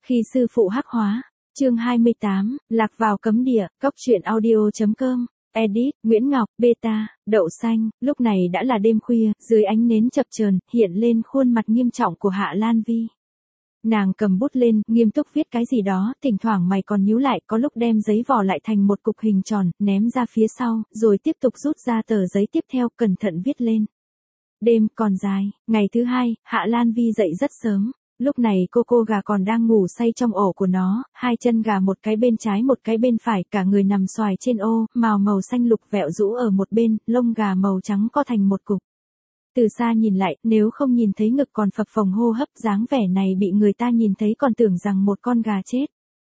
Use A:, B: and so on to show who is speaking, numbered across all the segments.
A: Khi sư phụ hắc hóa, chương 28, lạc vào cấm địa, cóc truyện audio.com, edit, Nguyễn Ngọc, beta, đậu xanh, lúc này đã là đêm khuya, dưới ánh nến chập chờn hiện lên khuôn mặt nghiêm trọng của Hạ Lan Vi. Nàng cầm bút lên, nghiêm túc viết cái gì đó, thỉnh thoảng mày còn nhíu lại, có lúc đem giấy vò lại thành một cục hình tròn, ném ra phía sau, rồi tiếp tục rút ra tờ giấy tiếp theo, cẩn thận viết lên. Đêm còn dài, ngày thứ hai, Hạ Lan Vi dậy rất sớm. Lúc này cô gà còn đang ngủ say trong ổ của nó, hai chân gà một cái bên trái một cái bên phải, cả người nằm xoài trên ô, màu xanh lục vẹo rũ ở một bên, lông gà màu trắng co thành một cục. Từ xa nhìn lại, nếu không nhìn thấy ngực còn phập phồng hô hấp, dáng vẻ này bị người ta nhìn thấy còn tưởng rằng một con gà chết.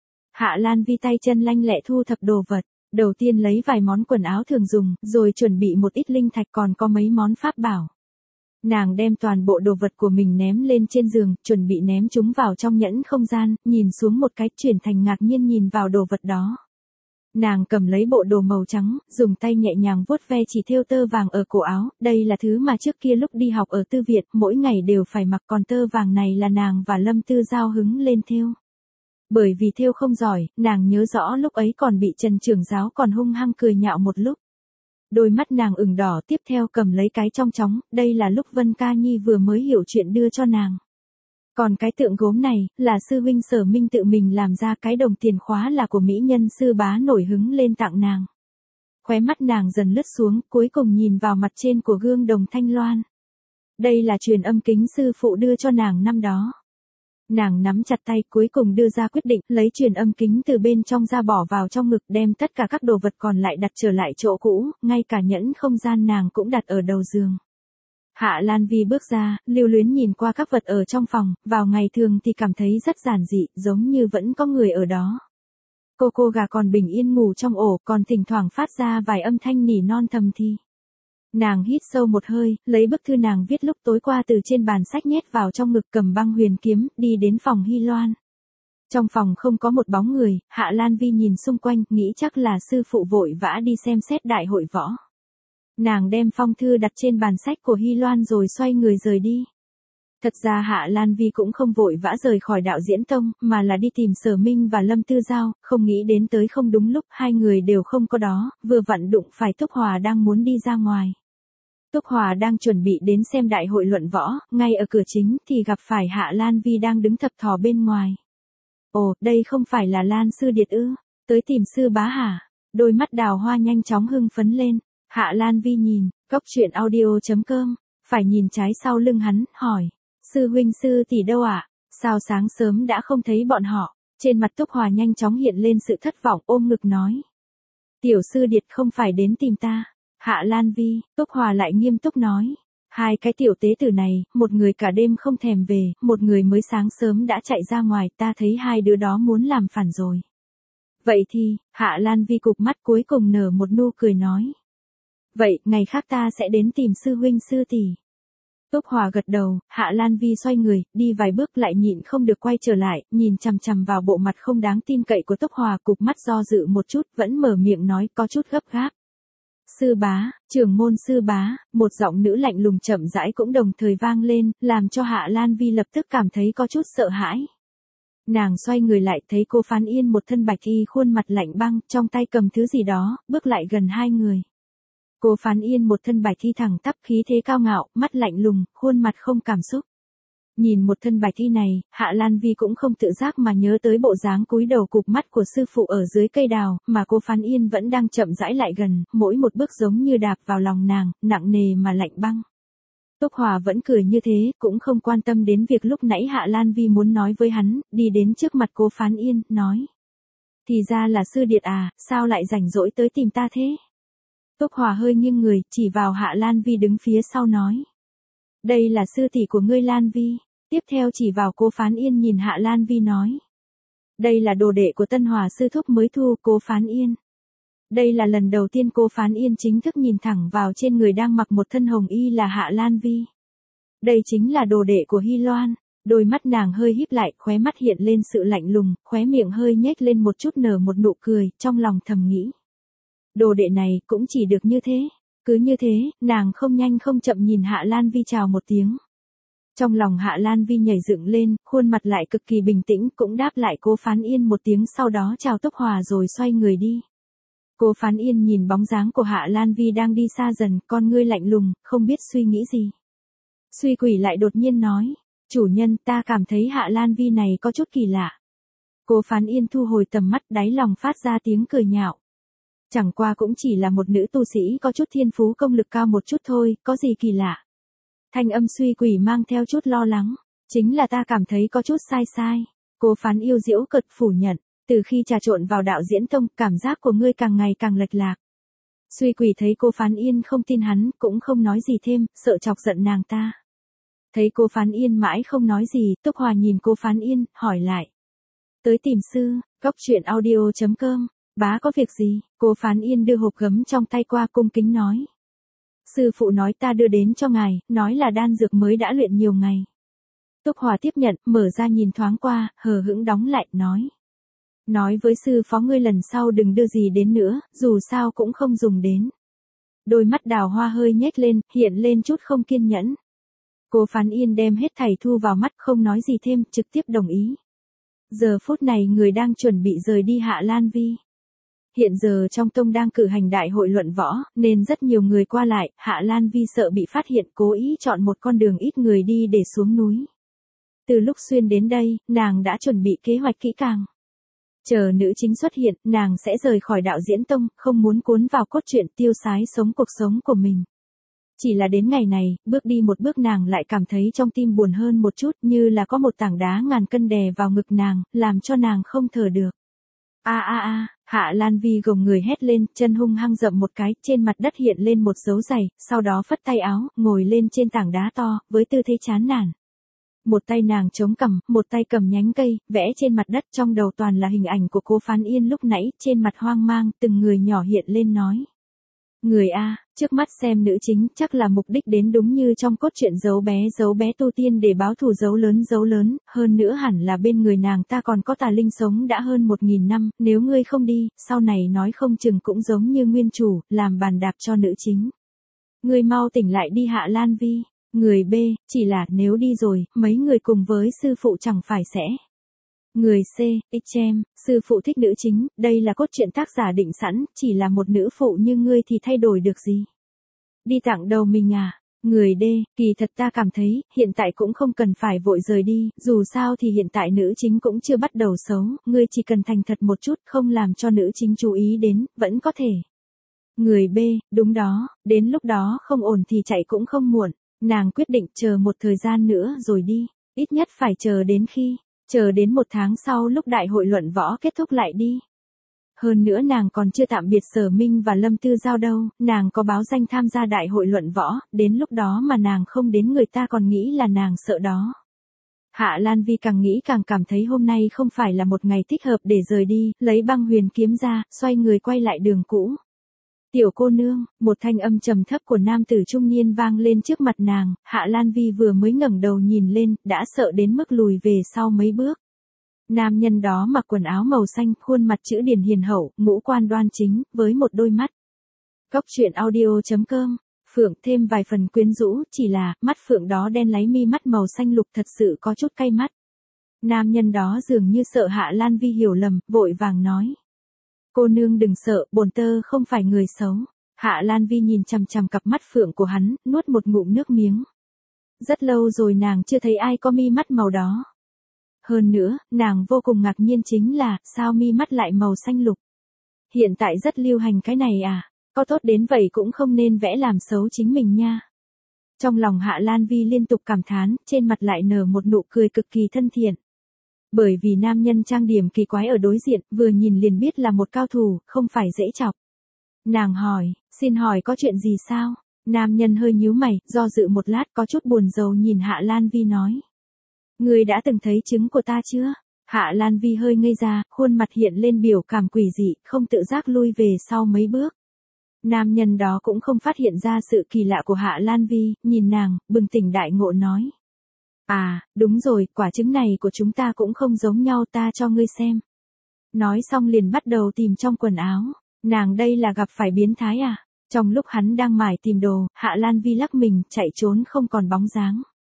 A: Hạ Lan Vi tay chân lanh lẹ thu thập đồ vật, đầu tiên lấy vài món quần áo thường dùng, rồi chuẩn bị một ít linh thạch còn có mấy món pháp bảo. Nàng đem toàn bộ đồ vật của mình ném lên trên giường, chuẩn bị ném chúng vào trong nhẫn không gian, nhìn xuống một cái, chuyển thành ngạc nhiên nhìn vào đồ vật đó. Nàng cầm lấy bộ đồ màu trắng, dùng tay nhẹ nhàng vuốt ve chỉ thêu tơ vàng ở cổ áo, đây là thứ mà trước kia lúc đi học ở Tư Viện, mỗi ngày đều phải mặc, còn tơ vàng này là nàng và Lâm Tư Giao hứng lên thêu. Bởi vì thêu không giỏi, nàng nhớ rõ lúc ấy còn bị Trần trưởng giáo còn hung hăng cười nhạo một lúc. Đôi mắt nàng ửng đỏ, tiếp theo cầm lấy cái trong chóng, đây là lúc Vân Ca Nhi vừa mới hiểu chuyện đưa cho nàng. Còn cái tượng gốm này, là sư huynh Sở Minh tự mình làm ra, cái đồng tiền khóa là của mỹ nhân sư bá nổi hứng lên tặng nàng. Khóe mắt nàng dần lướt xuống, cuối cùng nhìn vào mặt trên của gương đồng thanh loan. Đây là truyền âm kính sư phụ đưa cho nàng năm đó. Nàng nắm chặt tay, cuối cùng đưa ra quyết định, lấy truyền âm kính từ bên trong ra bỏ vào trong ngực, đem tất cả các đồ vật còn lại đặt trở lại chỗ cũ, ngay cả nhẫn không gian nàng cũng đặt ở đầu giường. Hạ Lan Vi bước ra, lưu luyến nhìn qua các vật ở trong phòng, vào ngày thường thì cảm thấy rất giản dị, giống như vẫn có người ở đó. Cô gà còn bình yên ngủ trong ổ, còn thỉnh thoảng phát ra vài âm thanh nỉ non thầm thì. Nàng hít sâu một hơi, lấy bức thư nàng viết lúc tối qua từ trên bàn sách nhét vào trong ngực, cầm băng huyền kiếm, đi đến phòng Hy Loan. Trong phòng không có một bóng người, Hạ Lan Vi nhìn xung quanh, nghĩ chắc là sư phụ vội vã đi xem xét đại hội võ. Nàng đem phong thư đặt trên bàn sách của Hy Loan rồi xoay người rời đi. Thật ra Hạ Lan Vi cũng không vội vã rời khỏi đạo diễn tông, mà là đi tìm Sở Minh và Lâm Tư Giao, không nghĩ đến tới không đúng lúc, hai người đều không có đó, vừa vặn đụng phải Túc Hòa đang muốn đi ra ngoài. Túc Hòa đang chuẩn bị đến xem đại hội luận võ, ngay ở cửa chính thì gặp phải Hạ Lan Vi đang đứng thập thò bên ngoài. Ồ, đây không phải là Lan sư điệt ư? Tới tìm sư bá hả? Đôi mắt đào hoa nhanh chóng hưng phấn lên. Hạ Lan Vi nhìn, cóc truyện audio.com, phải nhìn trái sau lưng hắn, hỏi. Sư huynh sư tỷ đâu ạ? Sao sáng sớm đã không thấy bọn họ? Trên mặt Túc Hòa nhanh chóng hiện lên sự thất vọng, ôm ngực nói. Tiểu sư điệt không phải đến tìm ta. Hạ Lan Vi, Túc Hòa lại nghiêm túc nói. Hai cái tiểu tế tử này, một người cả đêm không thèm về, một người mới sáng sớm đã chạy ra ngoài, ta thấy hai đứa đó muốn làm phản rồi. Vậy thì, Hạ Lan Vi cụp mắt cuối cùng nở một nụ cười nói. Vậy, ngày khác ta sẽ đến tìm sư huynh sư tỷ. Túc Hòa gật đầu, Hạ Lan Vi xoay người, đi vài bước lại nhịn không được quay trở lại, nhìn chằm chằm vào bộ mặt không đáng tin cậy của Túc Hòa, cụp mắt do dự một chút, vẫn mở miệng nói có chút gấp gáp. Sư bá, trưởng môn sư bá, một giọng nữ lạnh lùng chậm rãi cũng đồng thời vang lên, làm cho Hạ Lan Vi lập tức cảm thấy có chút sợ hãi. Nàng xoay người lại thấy cô Phán Yên một thân bạch y, khuôn mặt lạnh băng, trong tay cầm thứ gì đó, bước lại gần hai người. Cô Phán Yên một thân bạch y thẳng tắp, khí thế cao ngạo, mắt lạnh lùng, khuôn mặt không cảm xúc. Nhìn một thân bạch y này, Hạ Lan Vi cũng không tự giác mà nhớ tới bộ dáng cúi đầu cụp mắt của sư phụ ở dưới cây đào, mà cô Phán Yên vẫn đang chậm rãi lại gần, mỗi một bước giống như đạp vào lòng nàng, nặng nề mà lạnh băng. Túc Hòa vẫn cười như thế, cũng không quan tâm đến việc lúc nãy Hạ Lan Vi muốn nói với hắn, đi đến trước mặt cô Phán Yên, nói. Thì ra là sư điệt à, sao lại rảnh rỗi tới tìm ta thế? Túc Hòa hơi nghiêng người, chỉ vào Hạ Lan Vi đứng phía sau nói. Đây là sư tỷ của ngươi Lan Vi. Tiếp theo chỉ vào cô Phán Yên nhìn Hạ Lan Vi nói. Đây là đồ đệ của Tân Hòa sư thúc mới thu, cô Phán Yên. Đây là lần đầu tiên cô Phán Yên chính thức nhìn thẳng vào trên người đang mặc một thân hồng y là Hạ Lan Vi. Đây chính là đồ đệ của Hy Loan. Đôi mắt nàng hơi híp lại, khóe mắt hiện lên sự lạnh lùng, khóe miệng hơi nhếch lên một chút nở một nụ cười, trong lòng thầm nghĩ. Đồ đệ này cũng chỉ được như thế. Cứ như thế, nàng không nhanh không chậm nhìn Hạ Lan Vi chào một tiếng. Trong lòng Hạ Lan Vi nhảy dựng lên, khuôn mặt lại cực kỳ bình tĩnh, cũng đáp lại Cố Phán Yên một tiếng, sau đó chào Túc Hòa rồi xoay người đi. Cố Phán Yên nhìn bóng dáng của Hạ Lan Vi đang đi xa dần, con ngươi lạnh lùng, không biết suy nghĩ gì. Suy Quỷ lại đột nhiên nói, chủ nhân, ta cảm thấy Hạ Lan Vi này có chút kỳ lạ. Cố Phán Yên thu hồi tầm mắt, đáy lòng phát ra tiếng cười nhạo. Chẳng qua cũng chỉ là một nữ tu sĩ có chút thiên phú công lực cao một chút thôi, có gì kỳ lạ. Thanh âm Suy Quỷ mang theo chút lo lắng, chính là ta cảm thấy có chút sai. Cố Phán Yêu giễu cợt phủ nhận, từ khi trà trộn vào đạo diễn tông, cảm giác của ngươi càng ngày càng lệch lạc. Suy Quỷ thấy Cố Phán Yên không tin hắn, cũng không nói gì thêm, sợ chọc giận nàng ta. Thấy Cố Phán Yên mãi không nói gì, Túc Hòa nhìn Cố Phán Yên, hỏi lại. Tới tìm sư, coctruyện.audio.com, bá có việc gì? Cố Phán Yên đưa hộp gấm trong tay qua, cung kính nói. Sư phụ nói ta đưa đến cho ngài, nói là đan dược mới đã luyện nhiều ngày. Túc Hòa tiếp nhận, mở ra nhìn thoáng qua, hờ hững đóng lại, nói. Nói với sư phó ngươi lần sau đừng đưa gì đến nữa, dù sao cũng không dùng đến. Đôi mắt Đào Hoa hơi nhếch lên, hiện lên chút không kiên nhẫn. Cố Phán Yên đem hết thảy thu vào mắt, không nói gì thêm, trực tiếp đồng ý. Giờ phút này người đang chuẩn bị rời đi Hạ Lan Vi. Hiện giờ trong tông đang cử hành đại hội luận võ, nên rất nhiều người qua lại, Hạ Lan Vi sợ bị phát hiện, cố ý chọn một con đường ít người đi để xuống núi. Từ lúc xuyên đến đây, nàng đã chuẩn bị kế hoạch kỹ càng. Chờ nữ chính xuất hiện, nàng sẽ rời khỏi đạo diễn tông, không muốn cuốn vào cốt truyện, tiêu sái sống cuộc sống của mình. Chỉ là đến ngày này, bước đi một bước nàng lại cảm thấy trong tim buồn hơn một chút, như là có một tảng đá ngàn cân đè vào ngực nàng, làm cho nàng không thở được. Hạ Lan Vi gồng người hét lên, chân hung hăng dậm một cái, trên mặt đất hiện lên một dấu giày, sau đó phất tay áo, ngồi lên trên tảng đá to, với tư thế chán nản. Một tay nàng chống cằm, một tay cầm nhánh cây, vẽ trên mặt đất, trong đầu toàn là hình ảnh của Cố Phán Yên lúc nãy, trên mặt hoang mang, từng người nhỏ hiện lên nói. Người A, trước mắt xem nữ chính, chắc là mục đích đến đúng như trong cốt truyện giấu bé tu tiên để báo thù dấu lớn, hơn nữa hẳn là bên người nàng ta còn có tà linh sống đã hơn 1000 năm, nếu ngươi không đi, sau này nói không chừng cũng giống như nguyên chủ, làm bàn đạp cho nữ chính. Ngươi mau tỉnh lại đi Hạ Lan Vi. Người B, chỉ là nếu đi rồi, mấy người cùng với sư phụ chẳng phải sẽ. Người C, Ichem, sư phụ thích nữ chính, đây là cốt truyện tác giả định sẵn, chỉ là một nữ phụ như ngươi thì thay đổi được gì. Đi tặng đầu mình à? Người D, kỳ thật ta cảm thấy, hiện tại cũng không cần phải vội rời đi, dù sao thì hiện tại nữ chính cũng chưa bắt đầu xấu, ngươi chỉ cần thành thật một chút, không làm cho nữ chính chú ý đến, vẫn có thể. Người B, đúng đó, đến lúc đó không ổn thì chạy cũng không muộn. Nàng quyết định chờ một thời gian nữa rồi đi, ít nhất phải chờ đến 1 tháng sau lúc đại hội luận võ kết thúc lại đi. Hơn nữa nàng còn chưa tạm biệt Sở Minh và Lâm Tư Giao đâu, nàng có báo danh tham gia đại hội luận võ, đến lúc đó mà nàng không đến người ta còn nghĩ là nàng sợ đó. Hạ Lan Vi càng nghĩ càng cảm thấy hôm nay không phải là một ngày thích hợp để rời đi, lấy băng huyền kiếm ra, xoay người quay lại đường cũ. Tiểu cô nương, một thanh âm trầm thấp của nam tử trung niên vang lên trước mặt nàng, Hạ Lan Vi vừa mới ngẩng đầu nhìn lên, đã sợ đến mức lùi về sau mấy bước. Nam nhân đó mặc quần áo màu xanh, khuôn mặt chữ điển hiền hậu, ngũ quan đoan chính, với một đôi mắt. Coctruyện.audio.com, Phượng thêm vài phần quyến rũ, chỉ là, mắt Phượng đó đen láy mi mắt màu xanh lục thật sự có chút cay mắt. Nam nhân đó dường như sợ Hạ Lan Vi hiểu lầm, vội vàng nói. Cô nương đừng sợ, bổn tơ không phải người xấu. Hạ Lan Vi nhìn chằm chằm cặp mắt Phượng của hắn, nuốt một ngụm nước miếng. Rất lâu rồi nàng chưa thấy ai có mi mắt màu đó. Hơn nữa, nàng vô cùng ngạc nhiên chính là, sao mi mắt lại màu xanh lục. Hiện tại rất lưu hành cái này à, có tốt đến vậy cũng không nên vẽ làm xấu chính mình nha. Trong lòng Hạ Lan Vi liên tục cảm thán, trên mặt lại nở một nụ cười cực kỳ thân thiện. Bởi vì nam nhân trang điểm kỳ quái ở đối diện, vừa nhìn liền biết là một cao thủ, không phải dễ chọc. Nàng hỏi, xin hỏi có chuyện gì sao? Nam nhân hơi nhíu mày, do dự một lát có chút buồn rầu nhìn Hạ Lan Vi nói. Ngươi đã từng thấy trứng của ta chưa? Hạ Lan Vi hơi ngây ra, khuôn mặt hiện lên biểu cảm quỷ dị, không tự giác lui về sau mấy bước. Nam nhân đó cũng không phát hiện ra sự kỳ lạ của Hạ Lan Vi, nhìn nàng, bừng tỉnh đại ngộ nói. À, đúng rồi, quả trứng này của chúng ta cũng không giống nhau, ta cho ngươi xem. Nói xong liền bắt đầu tìm trong quần áo. Nàng đây là gặp phải biến thái à? Trong lúc hắn đang mải tìm đồ, Hạ Lan Vi lắc mình, chạy trốn không còn bóng dáng.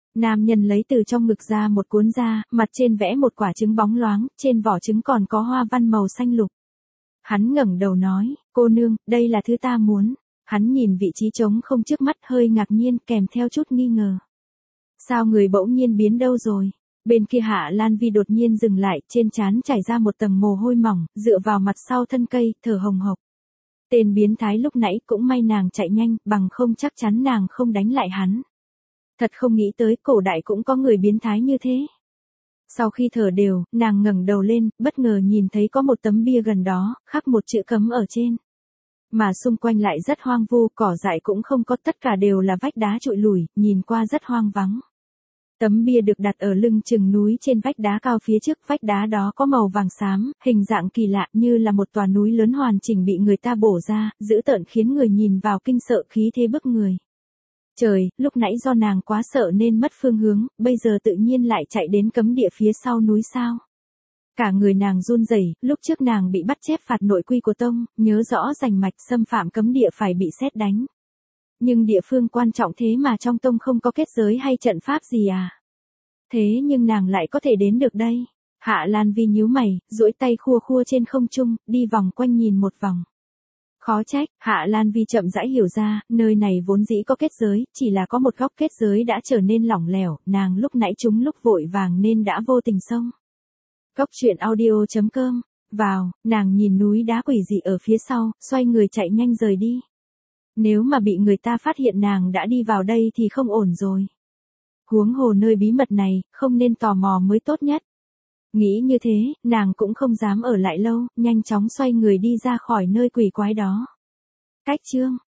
A: Nam nhân lấy từ trong ngực ra một cuốn da, mặt trên vẽ một quả trứng bóng loáng, trên vỏ trứng còn có hoa văn màu xanh lục. Hắn ngẩng đầu nói, cô nương, đây là thứ ta muốn. Hắn nhìn vị trí trống không trước mắt hơi ngạc nhiên kèm theo chút nghi ngờ. Sao người bỗng nhiên biến đâu rồi? Bên kia Hạ Lan Vi đột nhiên dừng lại, trên trán chảy ra một tầng mồ hôi mỏng, dựa vào mặt sau thân cây, thở hồng hộc. Tên biến thái lúc nãy cũng may nàng chạy nhanh, bằng không chắc chắn nàng không đánh lại hắn. Thật không nghĩ tới cổ đại cũng có người biến thái như thế. Sau khi thở đều, nàng ngẩng đầu lên, bất ngờ nhìn thấy có một tấm bia gần đó, khắc một chữ cấm ở trên. Mà xung quanh lại rất hoang vu, cỏ dại cũng không có, tất cả đều là vách đá trụi lủi, nhìn qua rất hoang vắng. Tấm bia được đặt ở lưng chừng núi trên vách đá cao phía trước, vách đá đó có màu vàng xám, hình dạng kỳ lạ như là một tòa núi lớn hoàn chỉnh bị người ta bổ ra, dữ tợn khiến người nhìn vào kinh sợ khí thế bức người. Trời, lúc nãy do nàng quá sợ nên mất phương hướng, bây giờ tự nhiên lại chạy đến cấm địa phía sau núi sao. Cả người nàng run rẩy, lúc trước nàng bị bắt chép phạt nội quy của tông, nhớ rõ rành mạch xâm phạm cấm địa phải bị sét đánh. Nhưng địa phương quan trọng thế mà trong tông không có kết giới hay trận pháp gì à? Thế nhưng nàng lại có thể đến được đây. Hạ Lan Vi nhíu mày, duỗi tay khua khua trên không trung, đi vòng quanh nhìn một vòng. Khó trách, Hạ Lan Vi chậm rãi hiểu ra, nơi này vốn dĩ có kết giới, chỉ là có một góc kết giới đã trở nên lỏng lẻo, nàng lúc nãy trúng lúc vội vàng nên đã vô tình xông. Cốc truyện audio.com. Vào, nàng nhìn núi đá quỷ dị ở phía sau, xoay người chạy nhanh rời đi. Nếu mà bị người ta phát hiện nàng đã đi vào đây thì không ổn rồi. Huống hồ nơi bí mật này, không nên tò mò mới tốt nhất. Nghĩ như thế, nàng cũng không dám ở lại lâu, nhanh chóng xoay người đi ra khỏi nơi quỷ quái đó. Cách chương